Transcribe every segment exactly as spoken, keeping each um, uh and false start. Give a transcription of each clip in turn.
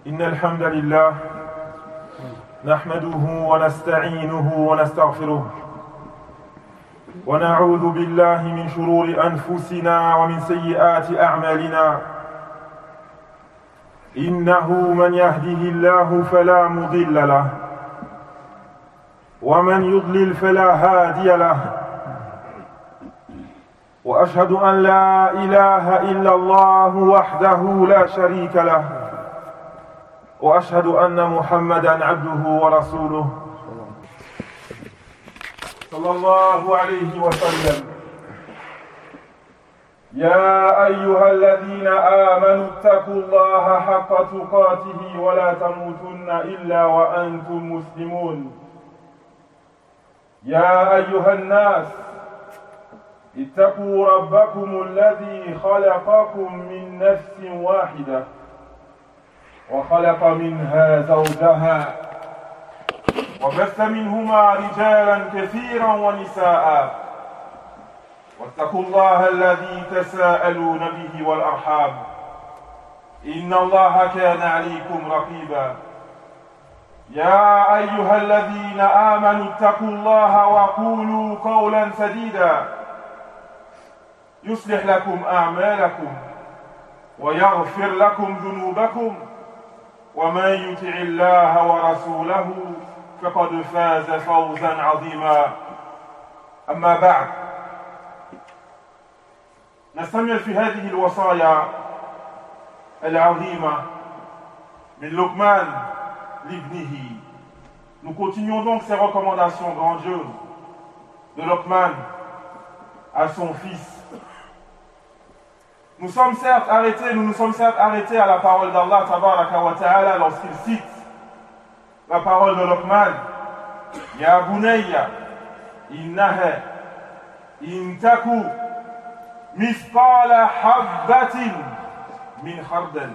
إن الحمد لله نحمده ونستعينه ونستغفره ونعوذ بالله من شرور أنفسنا ومن سيئات أعمالنا إنه من يهده الله فلا مضل له ومن يضلل فلا هادي له وأشهد أن لا إله إلا الله وحده لا شريك له وأشهد أن محمدًا عبده ورسوله صلى الله عليه وسلم يا أيها الذين آمنوا اتقوا الله حق تقاته ولا تموتن إلا وأنتم مسلمون يا أيها الناس اتقوا ربكم الذي خلقكم من نفس واحدة وخلق منها زوجها وبث منهما رجالا كثيرا ونساء واتقوا الله الذي تساءلون به والأرحام إن الله كان عليكم رقيبا يا أيها الذين آمنوا اتقوا الله وقولوا قولا سديدا يصلح لكم أعمالكم ويغفر لكم ذنوبكم ومن يطع الله ورسوله فقد فاز فوزا عظيما أما بعد نستمع في هذه الوصايا العظيمة من لقمان لابنه. Nous continuons donc ces recommandations grandioses de Luqman à son fils. Nous sommes certes arrêtés, nous nous sommes certes arrêtés à la parole d'Allah tabaraka wa ta'ala lorsqu'il cite la parole de Luqman. Ya bunayya innaha in taku mithqala habbatin min khardal.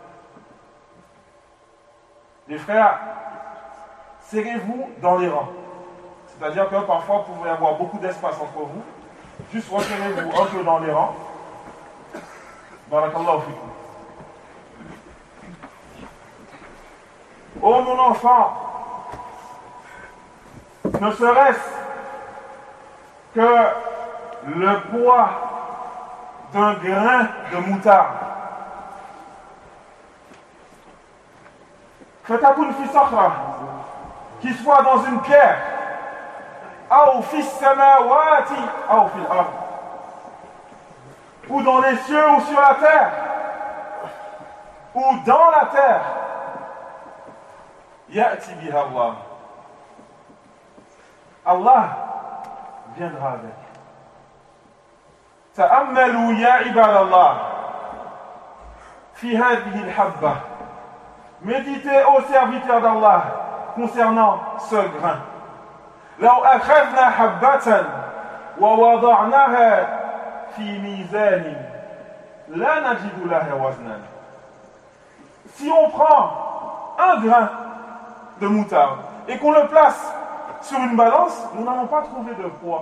Les frères, serrez-vous dans les rangs. C'est-à-dire que parfois vous pouvez avoir beaucoup d'espace entre vous. Juste resserrez-vous un peu dans les rangs. Barakallahu fikum. Oh mon enfant, ne serait-ce que le poids d'un grain de moutarde. Fatakun fi sakhra, qui soit dans une pierre, aw fi samawati, aw fi al-ard, ou dans les cieux ou sur la terre, ou dans la terre. Ya'ti biha Allah. Allah viendra avec. Ta'ammalu ya ibadallah fi hadhihi al-habba. Méditez aux serviteurs d'Allah concernant ce grain. Law akhadna habbatan wa wada'naha fi mizan la najidu laha waznan. Si on prend un grain de moutarde et qu'on le place sur une balance, nous n'allons pas trouver de poids.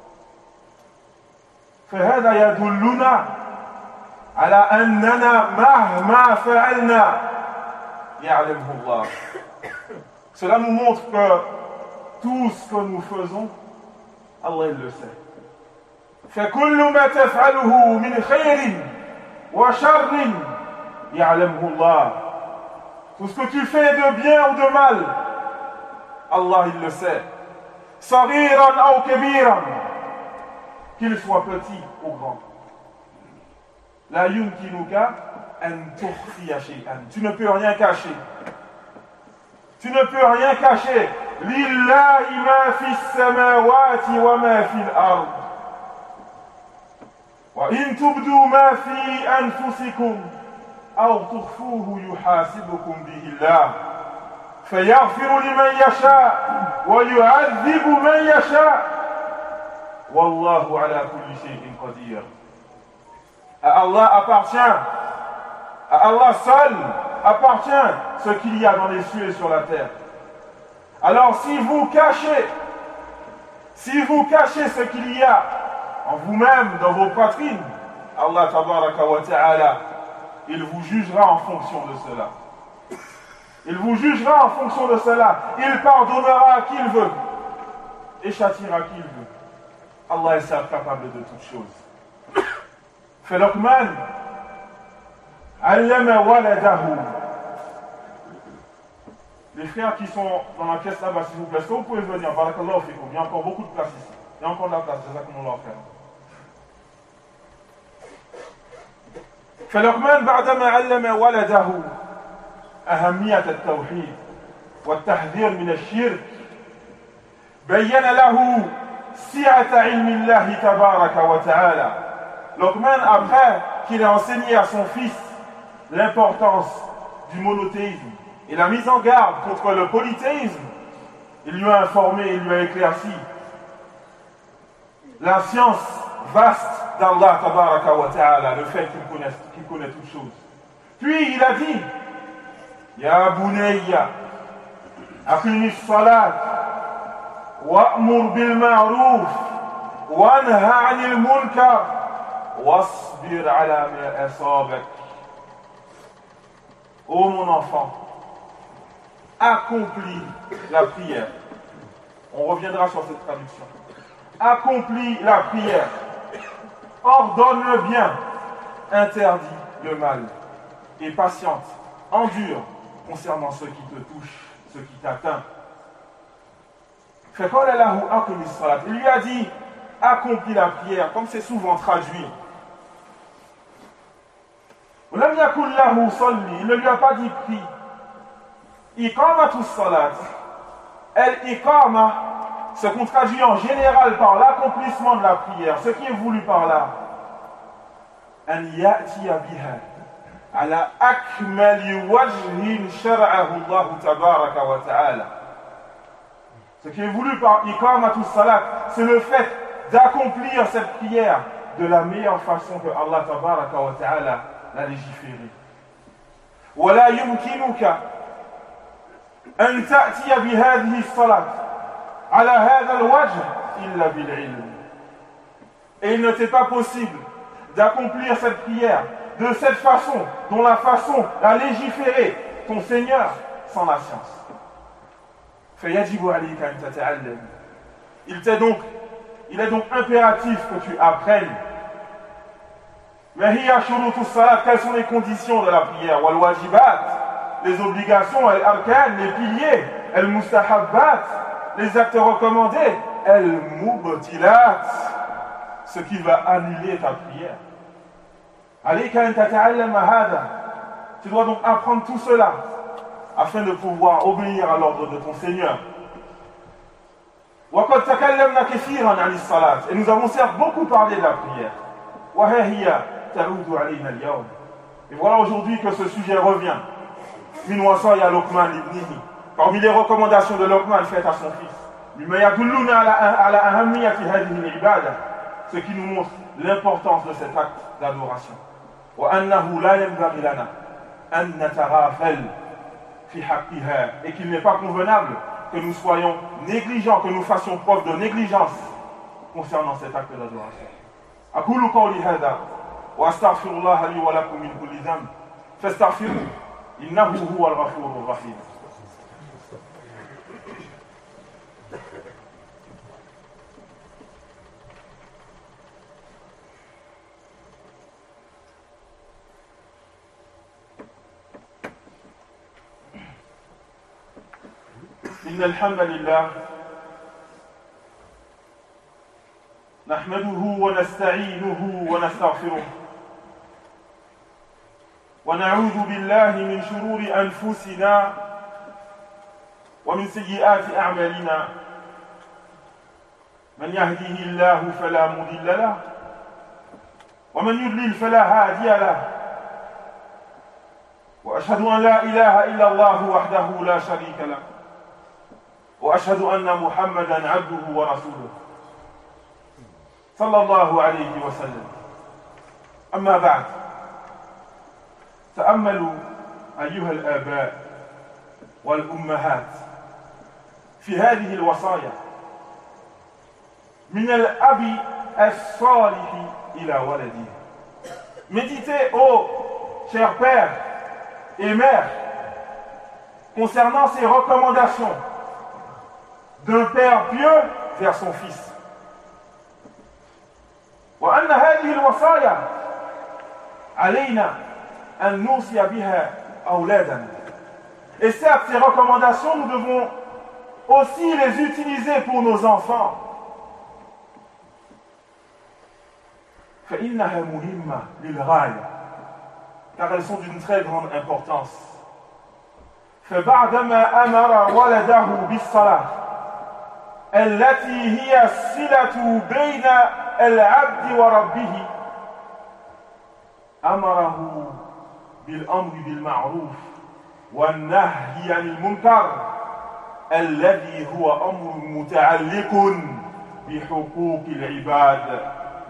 فهذا يدلنا على أننا مهما فعلنا يعلمه الله. Cela nous montre que tout ce que nous faisons, Allah il le sait. فكل ما تفعله من خير وشر يعلمه الله. Tout ce que tu fais de bien ou de mal, Allah il le sait. صغيرا أو كبيرا, qu'il soit petit ou grand. لا يمكنك أن تخفي شيئا. Tu ne peux rien cacher. Tu ne peux rien cacher. لله ما في السماوات وما في الأرض. وإن تبدوا ما في أنفسكم أو تخفوه يحاسبكم به الله فيغفر لمن يشاء ويعذب من يشاء والله على كل شيء قدير. À Allah appartient, à Allah seul appartient ce qu'il y a dans les cieux et sur la terre. Alors si vous cachez, si vous cachez ce qu'il y a en vous-même, dans vos poitrines, Allah tabaraka wa ta'ala, il vous jugera en fonction de cela. Il vous jugera en fonction de cela. Il pardonnera à qui il veut et châtiera qui il veut. Allah est seul capable de toutes choses. فلقمان علم ولده. Les frères qui sont dans la pièce là-bas, s'il vous plaît, est-ce que vous pouvez venir? Barakallahu fikum. Il y a encore beaucoup de place ici. Il y a encore de la place. Jazakumullahu khairan. فلقمان بعدما علم ولده أهمية التوحيد والتحذير من الشرك بين له سعة علم الله تبارك وتعالى. Luqman, après qu'il a enseigné à son fils l'importance du monothéisme et la mise en garde contre le polythéisme, il lui a informé, il lui a éclairci la science vaste d'Allah tabaraka wa ta'ala, le fait qu'il connaît, qu'il connaît toutes choses. Puis il a dit Ya bunayya aqimis salat wa'mur bil ma'ruf wanha 'anil munkar wasbir 'ala ma asabak. Ô mon enfant, accomplis la prière. On reviendra sur cette traduction. Accomplis la prière. Ordonne le bien, interdit le mal, et patiente, endure concernant ce qui te touche, ce qui t'atteint. Il lui a dit, accomplis la prière, comme c'est souvent traduit. Il ne lui a pas dit prie. Iqamatu salat. El iqama se qu'on traduit en général par l'accomplissement de la prière. Ce qui est voulu par là, an ya'tiya biha ala akmali wajhin shar'ahu Allah tabaraka wa ta'ala. Ce qui est voulu par iqamatu salat, c'est le fait d'accomplir cette prière de la meilleure façon que Allah tabaraka wa ta'ala l'a légiférée. Wa la yumkinuka an ta'tiya bi hadhihi as-salat على هذا الوجه إلا بالعلم. Et il ne t'est pas possible d'accomplir cette prière de cette façon, dont la façon a légiféré ton Seigneur sans la science. فيجب عليك أن تتعلم. Il t'est donc, il est donc impératif que tu apprennes. ما هي شروط الصلاة? Quelles sont les conditions de la prière? والواجبات, les obligations, الأركان, les piliers, المستحبات, les actes recommandés, el-mubtilat, ce qui va annuler ta prière. Alayka an tata'allama hada. Tu dois donc apprendre tout cela afin de pouvoir obéir à l'ordre de ton Seigneur. Wa qad takallamna kathiran 'an as-salat. Et nous avons certes beaucoup parlé de la prière. Wa hiya ta'udu 'alayna al-yawm. Et voilà aujourd'hui que ce sujet revient. Min wasaya Luqman ibnihi. Parmi les recommandations de Luqman faites à son fils, ce qui nous montre l'importance de cet acte d'adoration. Et qu'il n'est pas convenable que nous soyons négligents, que nous fassions preuve de négligence concernant cet acte d'adoration. أقول قولي هذا وأستغفر الله لي ولكم من كل ذنب فاستغفروه إنه هو الغفور الرحيم. إن الحمد لله نحمده ونستعينه ونستغفره ونعوذ بالله من شرور أنفسنا ومن سيئات أعمالنا من يهده الله فلا مضل له ومن يضلل فلا هادي له وأشهد أن لا إله إلا الله وحده لا شريك له وأشهد أن محمدًا عبده ورسوله صلى الله عليه وسلم. أما بعد، تأملوا أيها الآباء والأمهات في هذه الوصايا من الأب الصالح إلى ولده. Méditez, ô chers pères et mères, concernant ces recommandations d'un père pieux vers son fils. وأن هذه الوصايا علينا أن نوصي بها أولادنا. Et certes, ces recommandations, nous devons aussi les utiliser pour nos enfants. فإنها مهمة للغاية, car elles sont d'une très grande importance. فبعدما أمر ولده بالصلاة التي هي الصلة بين العبد وربه أمره بالأمر بالمعروف والنهي عن المنكر الذي هو أمر متعلق بحقوق العباد.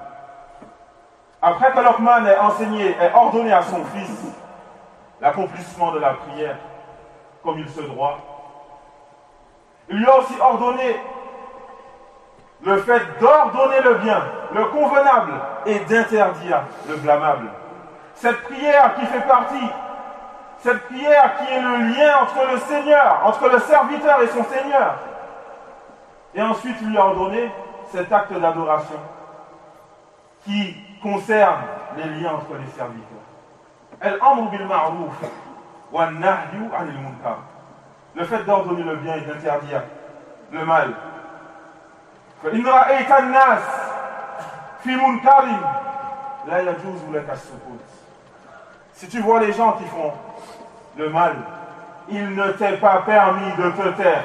Après que Luqman ait enseigné et ordonné à son fils l'accomplissement de la prière comme il se doit, il lui a aussi ordonné le fait d'ordonner le bien, le convenable, et d'interdire le blâmable. Cette prière qui fait partie, cette prière qui est le lien entre le Seigneur, entre le serviteur et son Seigneur. Et ensuite, il lui a ordonné cet acte d'adoration qui concerne les liens entre les serviteurs. Al-amru bil ma'ruf wa nahyu 'anil munkar. Le fait d'ordonner le bien et d'interdire le mal. فإن رأيت الناس في منكر لا يجوز لك السكوت. Si tu vois les gens qui font le mal, il ne t'est pas permis de te taire.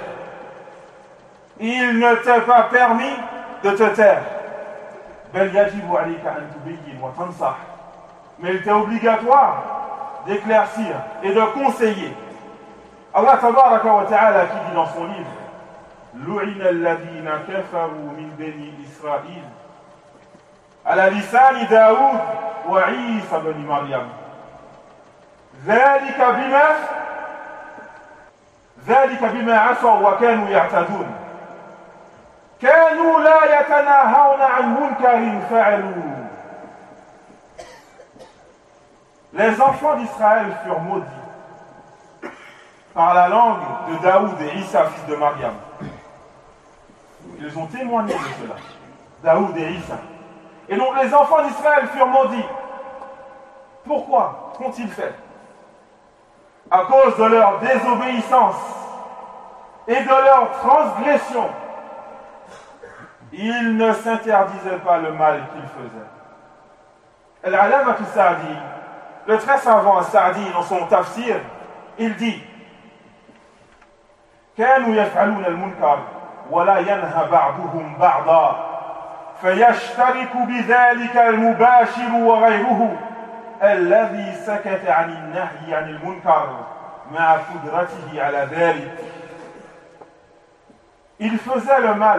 Il ne t'est pas permis de te taire. بل يجب عليك أن تبين وتنصح. Mais il est obligatoire d'éclaircir et de conseiller. Allah tabaraka wa ta'ala qui dit dans son livre لعن الذين كفروا من بني إسرائيل على لسان داود وعيسى بن مريم ذلك بما ذلك بما عصوا وكانوا يعتدون كانوا لا يتناهون عن منكر فعلوه. Les enfants d'Israël furent maudits par la langue de Daoud et Issa, fils de Mariam. Ils ont témoigné de cela, Daoud et Issa. Et donc les enfants d'Israël furent maudits. Pourquoi qu'ont-ils fait? À cause de leur désobéissance et de leur transgression. Ils ne s'interdisaient pas le mal qu'ils faisaient. Al-Alama al-Sa'di, le très savant Sa'di, dans son tafsir, il dit كانوا يفعلون المنكر ولا ينهى بعضهم بعضا فيشترك بذلك المباشر وغيره الذي سكت عن النهي عن المنكر مع قدرته على ذلك. Ils faisaient le mal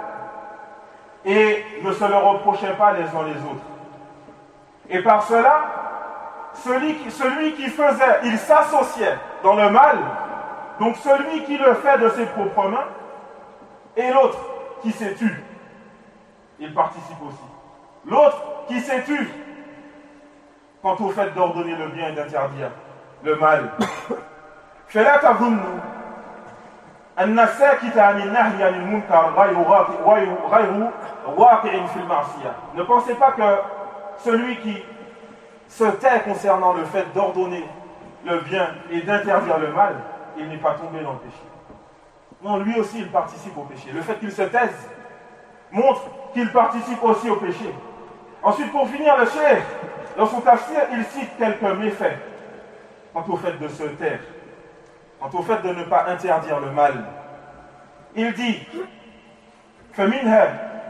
et ne se le reprochaient pas les uns les autres. Et par cela, celui qui, celui qui faisait, il s'associait dans le mal. Donc celui qui le fait de ses propres mains et l'autre qui s'est tu, il participe aussi. L'autre qui s'est tu quant au fait d'ordonner le bien et d'interdire le mal. فلا تظن أن الساكت عن النهي عن المنكر غير غير واقع في المعصية. Ne pensez pas que celui qui se tait concernant le fait d'ordonner le bien et d'interdire le mal, il n'est pas tombé dans le péché. Non, lui aussi, il participe au péché. Le fait qu'il se taise montre qu'il participe aussi au péché. Ensuite, pour finir, le cheikh, dans son tafsir, il cite quelques méfaits quant au fait de se taire, quant au fait de ne pas interdire le mal. Il dit فمنها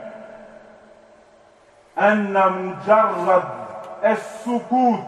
أن مجرد السكوت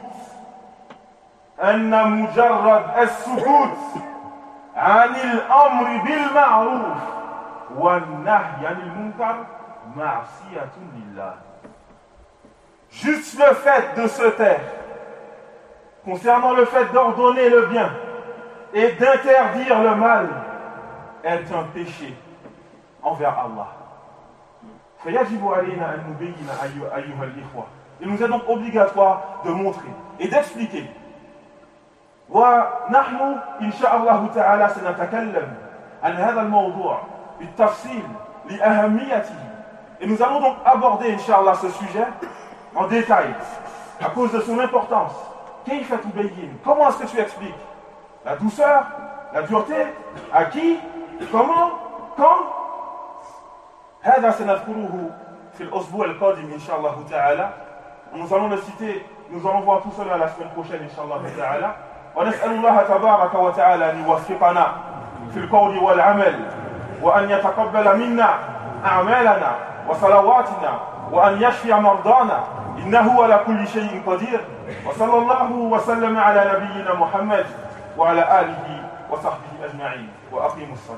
أن مجرد السكوت عن الأمر بالمعروف والنهي عن المنكر معصية لله. Juste le fait de se taire concernant le fait d'ordonner le bien et d'interdire le mal est un péché envers Allah. فيجب علينا أن نبين أيها الإخوة. Il nous est donc obligatoire de montrer et d'expliquer ونحن إن شاء الله تعالى سنتكلم عن هذا الموضوع بالتفصيل لأهميته. Et nous allons donc aborder, Inch'Allah, ce sujet en détail, à cause de son importance. كيف تبين? Comment est-ce que tu expliques? La douceur, la dureté, à qui, comment, quand? هذا سنذكره في الأسبوع القادم إن شاء الله تعالى. Nous allons le citer, nous allons voir tout cela la semaine prochaine إن شاء الله تعالى. ونسأل الله تبارك وتعالى أن يوفقنا في القول والعمل وأن يتقبل منا أعمالنا وصلواتنا وأن يشفي مرضانا إنه على كل شيء قدير. وصلى الله وسلم على نبينا محمد وعلى آله وصحبه أجمعين وأقيموا الصلاة.